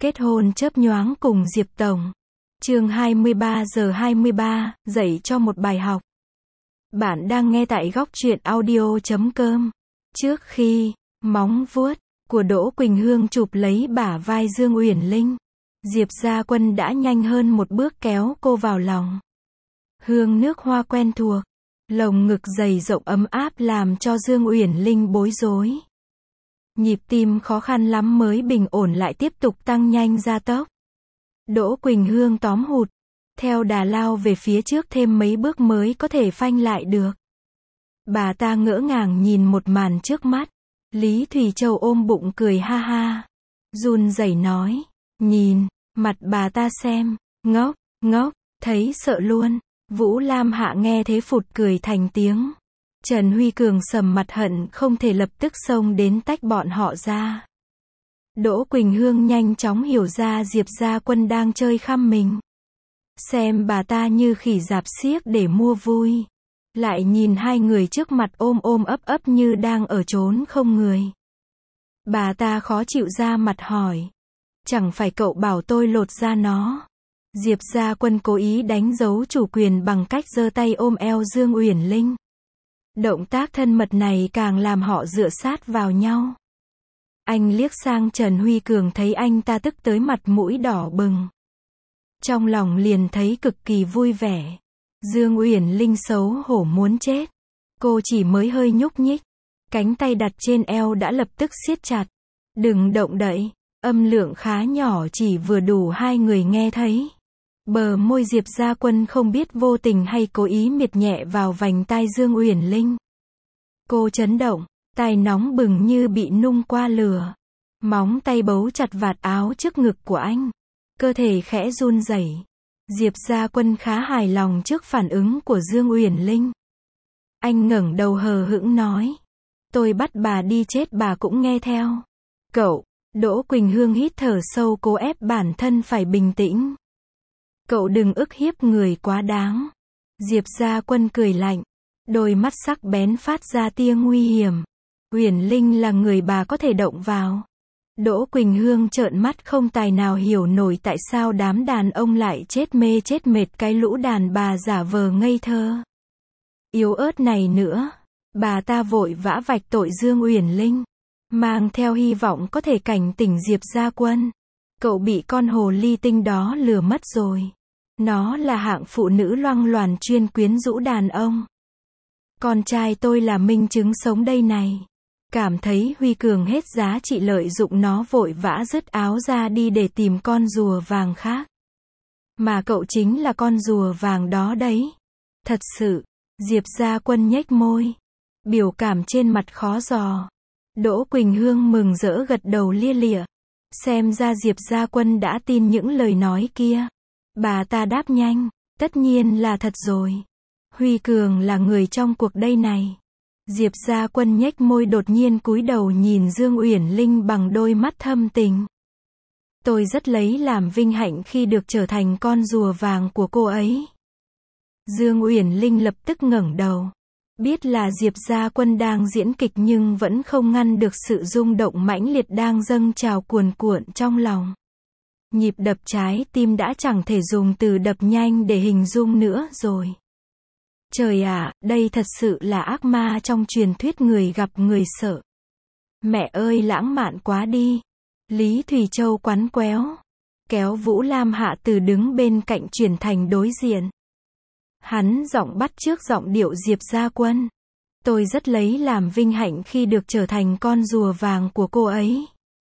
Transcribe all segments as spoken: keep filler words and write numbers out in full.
Kết hôn chớp nhoáng cùng Diệp Tổng. Chương hai mươi ba giờ hai mươi ba, dạy cho một bài học. Bạn đang nghe tại góc truyện audio chấm com. Trước khi móng vuốt của Đỗ Quỳnh Hương chụp lấy bả vai Dương Uyển Linh, Diệp Gia Quân đã nhanh hơn một bước kéo cô vào lòng. Hương nước hoa quen thuộc, lồng ngực dày rộng ấm áp làm cho Dương Uyển Linh bối rối. Nhịp tim khó khăn lắm mới bình ổn lại tiếp tục tăng nhanh gia tốc. Đỗ Quỳnh Hương tóm hụt, theo đà lao về phía trước thêm mấy bước mới có thể phanh lại được. Bà ta ngỡ ngàng nhìn một màn trước mắt. Lý Thùy Châu ôm bụng cười ha ha, run rẩy nói, nhìn mặt bà ta xem, ngốc, ngốc, thấy sợ luôn. Vũ Lam Hạ nghe thế phụt cười thành tiếng. Trần Huy Cường sầm mặt hận không thể lập tức xông đến tách bọn họ ra. Đỗ Quỳnh Hương nhanh chóng hiểu ra Diệp Gia Quân đang chơi khăm mình. Xem bà ta như khỉ rạp xiếc để mua vui. Lại nhìn hai người trước mặt ôm ôm ấp ấp như đang ở chốn không người. Bà ta khó chịu ra mặt hỏi. Chẳng phải cậu bảo tôi lột ra nó. Diệp Gia Quân cố ý đánh dấu chủ quyền bằng cách giơ tay ôm eo Dương Uyển Linh. Động tác thân mật này càng làm họ dựa sát vào nhau. Anh liếc sang Trần Huy Cường thấy anh ta tức tới mặt mũi đỏ bừng. Trong lòng liền thấy cực kỳ vui vẻ. Dương Uyển Linh xấu hổ muốn chết. Cô chỉ mới hơi nhúc nhích. Cánh tay đặt trên eo đã lập tức siết chặt. Đừng động đậy. Âm lượng khá nhỏ chỉ vừa đủ hai người nghe thấy. Bờ môi Diệp Gia Quân không biết vô tình hay cố ý miệt nhẹ vào vành tai Dương Uyển Linh. Cô chấn động, tai nóng bừng như bị nung qua lửa. Móng tay bấu chặt vạt áo trước ngực của anh. Cơ thể khẽ run rẩy. Diệp Gia Quân khá hài lòng trước phản ứng của Dương Uyển Linh. Anh ngẩng đầu hờ hững nói. Tôi bắt bà đi chết bà cũng nghe theo. Cậu, Đỗ Quỳnh Hương hít thở sâu cố ép bản thân phải bình tĩnh. Cậu đừng ức hiếp người quá đáng. Diệp Gia Quân cười lạnh. Đôi mắt sắc bén phát ra tia nguy hiểm. Uyển Linh là người bà có thể động vào. Đỗ Quỳnh Hương trợn mắt không tài nào hiểu nổi tại sao đám đàn ông lại chết mê chết mệt cái lũ đàn bà giả vờ ngây thơ. Yếu ớt này nữa. Bà ta vội vã vạch tội Dương Uyển Linh. Mang theo hy vọng có thể cảnh tỉnh Diệp Gia Quân. Cậu bị con hồ ly tinh đó lừa mất rồi. Nó là hạng phụ nữ loang loàn chuyên quyến rũ đàn ông. Con trai tôi là minh chứng sống đây này. Cảm thấy Huy Cường hết giá trị lợi dụng nó vội vã dứt áo ra đi để tìm con rùa vàng khác. Mà cậu chính là con rùa vàng đó đấy. Thật sự. Diệp Gia Quân nhếch môi. Biểu cảm trên mặt khó dò. Đỗ Quỳnh Hương mừng rỡ gật đầu lia lịa. Xem ra Diệp Gia Quân đã tin những lời nói kia. Bà ta đáp nhanh. Tất nhiên là thật rồi. Huy Cường là người trong cuộc đây này. Diệp Gia Quân nhếch môi đột nhiên cúi đầu nhìn Dương Uyển Linh bằng đôi mắt thâm tình. Tôi rất lấy làm vinh hạnh khi được trở thành con rùa vàng của cô ấy. Dương Uyển Linh lập tức ngẩng đầu. Biết là Diệp Gia Quân đang diễn kịch nhưng vẫn không ngăn được sự rung động mãnh liệt đang dâng trào cuồn cuộn trong lòng. Nhịp đập trái tim đã chẳng thể dùng từ đập nhanh để hình dung nữa rồi. Trời ạ, đây thật sự là ác ma trong truyền thuyết người gặp người sợ. Mẹ ơi lãng mạn quá đi. Lý Thùy Châu quắn quéo. Kéo Vũ Lam Hạ từ đứng bên cạnh chuyển thành đối diện. Hắn giọng bắt chước giọng điệu Diệp Gia Quân. Tôi rất lấy làm vinh hạnh khi được trở thành con rùa vàng của cô ấy.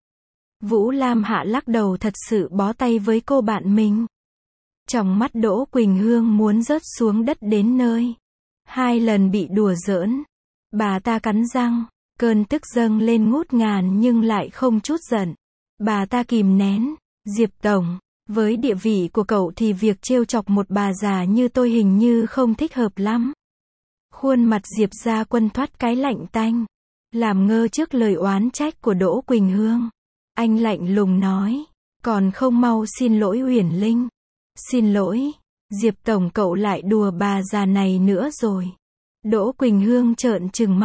Vũ Lam Hạ lắc đầu thật sự bó tay với cô bạn mình. Trong mắt Đỗ Quỳnh Hương muốn rớt xuống đất đến nơi. Hai lần bị đùa giỡn. Bà ta cắn răng. Cơn tức dâng lên ngút ngàn nhưng lại không chút giận. Bà ta kìm nén. Diệp Tổng. Với địa vị của cậu thì việc trêu chọc một bà già như tôi hình như không thích hợp lắm. Khuôn mặt Diệp Gia Quân thoát cái lạnh tanh. Làm ngơ trước lời oán trách của Đỗ Quỳnh Hương. Anh lạnh lùng nói. Còn không mau xin lỗi Uyển Linh. Xin lỗi. Diệp Tổng cậu lại đùa bà già này nữa rồi. Đỗ Quỳnh Hương trợn trừng mắt.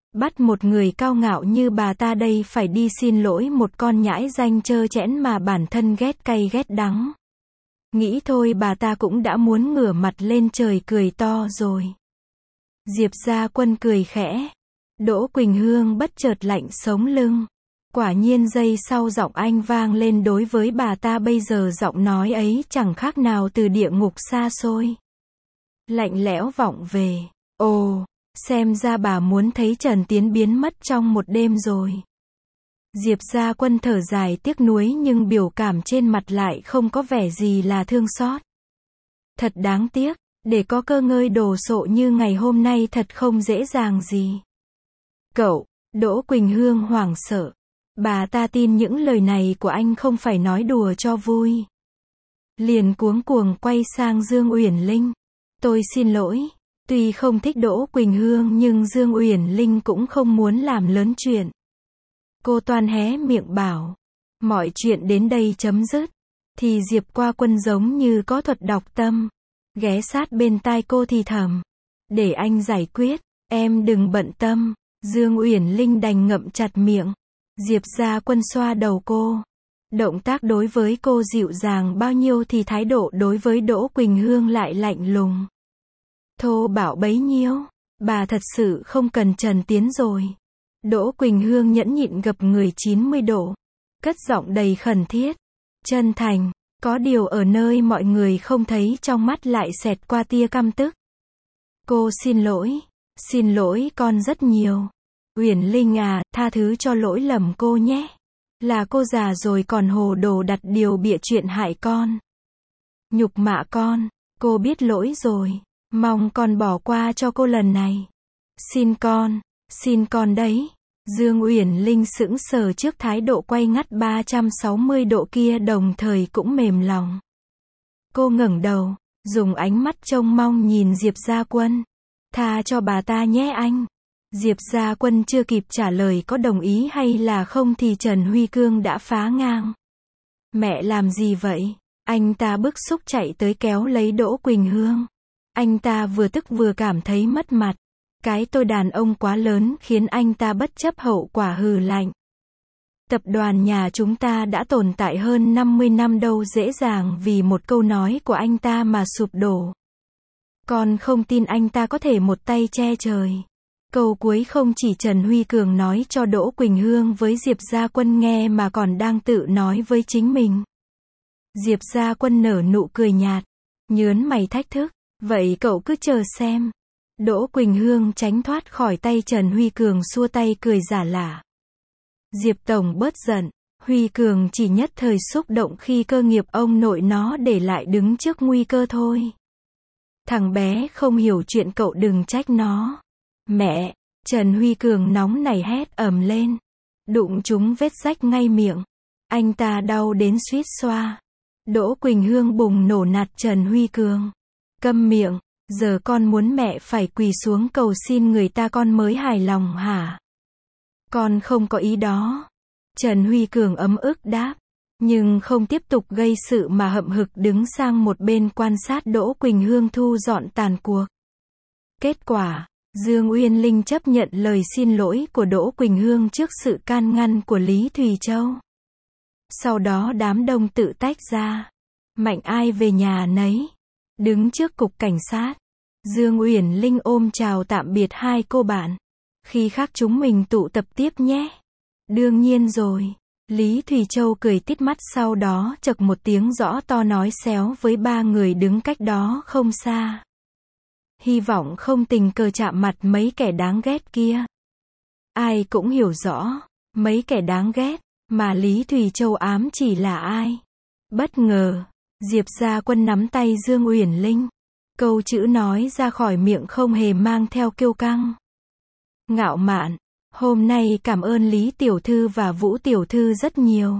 Bắt một người cao ngạo như bà ta đây phải đi xin lỗi một con nhãi danh trơ trẽn mà bản thân ghét cay ghét đắng. Nghĩ thôi bà ta cũng đã muốn ngửa mặt lên trời cười to rồi. Diệp Gia Quân cười khẽ. Đỗ Quỳnh Hương bất chợt lạnh sống lưng. Quả nhiên giây sau giọng anh vang lên, đối với bà ta bây giờ giọng nói ấy chẳng khác nào từ địa ngục xa xôi. Lạnh lẽo vọng về. Ồ, xem ra bà muốn thấy Trần Tiến biến mất trong một đêm rồi. Diệp Gia Quân thở dài tiếc nuối nhưng biểu cảm trên mặt lại không có vẻ gì là thương xót. Thật đáng tiếc, để có cơ ngơi đồ sộ như ngày hôm nay thật không dễ dàng gì. Cậu, Đỗ Quỳnh Hương hoảng sợ. Bà ta tin những lời này của anh không phải nói đùa cho vui. Liền cuống cuồng quay sang Dương Uyển Linh. Tôi xin lỗi. Tuy không thích Đỗ Quỳnh Hương nhưng Dương Uyển Linh cũng không muốn làm lớn chuyện. Cô toan hé miệng bảo. Mọi chuyện đến đây chấm dứt. Thì Diệp Qua Quân giống như có thuật đọc tâm. Ghé sát bên tai cô thì thầm. Để anh giải quyết, em đừng bận tâm. Dương Uyển Linh đành ngậm chặt miệng. Diệp Gia Quân xoa đầu cô. Động tác đối với cô dịu dàng bao nhiêu thì thái độ đối với Đỗ Quỳnh Hương lại lạnh lùng. Thô bạo bấy nhiêu. Bà thật sự không cần Trần Tiến rồi. Đỗ Quỳnh Hương nhẫn nhịn gập người chín mươi độ. Cất giọng đầy khẩn thiết. Chân thành. Có điều ở nơi mọi người không thấy trong mắt lại xẹt qua tia căm tức. Cô xin lỗi. Xin lỗi con rất nhiều. Uyển Linh à, tha thứ cho lỗi lầm cô nhé. Là cô già rồi còn hồ đồ đặt điều bịa chuyện hại con. Nhục mạ con. Cô biết lỗi rồi. Mong con bỏ qua cho cô lần này. Xin con. Xin con đấy. Dương Uyển Linh sững sờ trước thái độ quay ngắt ba trăm sáu mươi độ kia, đồng thời cũng mềm lòng. Cô ngẩng đầu, dùng ánh mắt trông mong nhìn Diệp Gia Quân. Tha cho bà ta nhé anh. Diệp Gia Quân chưa kịp trả lời có đồng ý hay là không thì Trần Huy Cương đã phá ngang. Mẹ làm gì vậy? Anh ta bức xúc chạy tới kéo lấy Đỗ Quỳnh Hương. Anh ta vừa tức vừa cảm thấy mất mặt. Cái tôi đàn ông quá lớn khiến anh ta bất chấp hậu quả hừ lạnh. Tập đoàn nhà chúng ta đã tồn tại hơn năm mươi năm đâu dễ dàng vì một câu nói của anh ta mà sụp đổ. Con không tin anh ta có thể một tay che trời. Câu cuối không chỉ Trần Huy Cường nói cho Đỗ Quỳnh Hương với Diệp Gia Quân nghe mà còn đang tự nói với chính mình. Diệp Gia Quân nở nụ cười nhạt, nhớn mày thách thức. Vậy cậu cứ chờ xem. Đỗ Quỳnh Hương tránh thoát khỏi tay Trần Huy Cường, xua tay cười giả lả. Diệp Tổng bớt giận. Huy Cường chỉ nhất thời xúc động khi cơ nghiệp ông nội nó để lại đứng trước nguy cơ thôi. Thằng bé không hiểu chuyện cậu đừng trách nó. Mẹ! Trần Huy Cường nóng nảy hét ầm lên. Đụng trúng vết rách ngay miệng. Anh ta đau đến suýt xoa. Đỗ Quỳnh Hương bùng nổ nạt Trần Huy Cường. Câm miệng, giờ con muốn mẹ phải quỳ xuống cầu xin người ta con mới hài lòng hả? Con không có ý đó. Trần Huy Cường ấm ức đáp, nhưng không tiếp tục gây sự mà hậm hực đứng sang một bên quan sát Đỗ Quỳnh Hương thu dọn tàn cuộc. Kết quả, Dương Uyên Linh chấp nhận lời xin lỗi của Đỗ Quỳnh Hương trước sự can ngăn của Lý Thùy Châu. Sau đó đám đông tự tách ra. Mạnh ai về nhà nấy. Đứng trước cục cảnh sát, Dương Uyển Linh ôm chào tạm biệt hai cô bạn. Khi khác chúng mình tụ tập tiếp nhé. Đương nhiên rồi. Lý Thùy Châu cười tít mắt, sau đó chậc một tiếng rõ to nói xéo với ba người đứng cách đó không xa. Hy vọng không tình cờ chạm mặt mấy kẻ đáng ghét kia. Ai cũng hiểu rõ, mấy kẻ đáng ghét mà Lý Thùy Châu ám chỉ là ai. Bất ngờ, Diệp Gia Quân nắm tay Dương Uyển Linh. Câu chữ nói ra khỏi miệng không hề mang theo kiêu căng. Ngạo mạn. Hôm nay cảm ơn Lý Tiểu Thư và Vũ Tiểu Thư rất nhiều.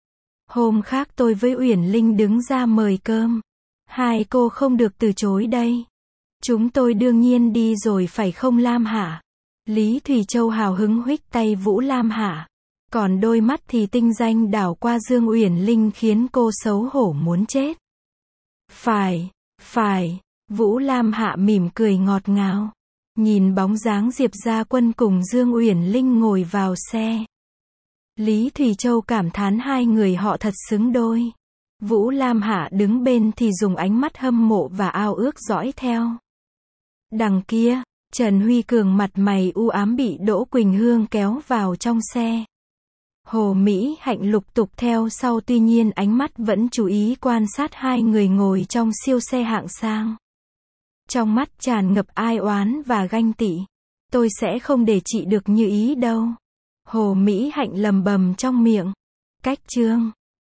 Hôm khác tôi với Uyển Linh đứng ra mời cơm. Hai cô không được từ chối đây. Chúng tôi đương nhiên đi rồi phải không Lam Hạ? Lý Thùy Châu hào hứng huých tay Vũ Lam Hạ. Còn đôi mắt thì tinh danh đảo qua Dương Uyển Linh khiến cô xấu hổ muốn chết. Phải, phải, Vũ Lam Hạ mỉm cười ngọt ngào. Nhìn bóng dáng Diệp Gia Quân cùng Dương Uyển Linh ngồi vào xe. Lý Thùy Châu cảm thán hai người họ thật xứng đôi. Vũ Lam Hạ đứng bên thì dùng ánh mắt hâm mộ và ao ước dõi theo. Đằng kia, Trần Huy Cường mặt mày u ám bị Đỗ Quỳnh Hương kéo vào trong xe. Hồ Mỹ Hạnh lục tục theo sau, tuy nhiên ánh mắt vẫn chú ý quan sát hai người ngồi trong siêu xe hạng sang. Trong mắt tràn ngập ai oán và ganh tị. Tôi sẽ không để chị được như ý đâu. Hồ Mỹ Hạnh lầm bầm trong miệng. Cách chương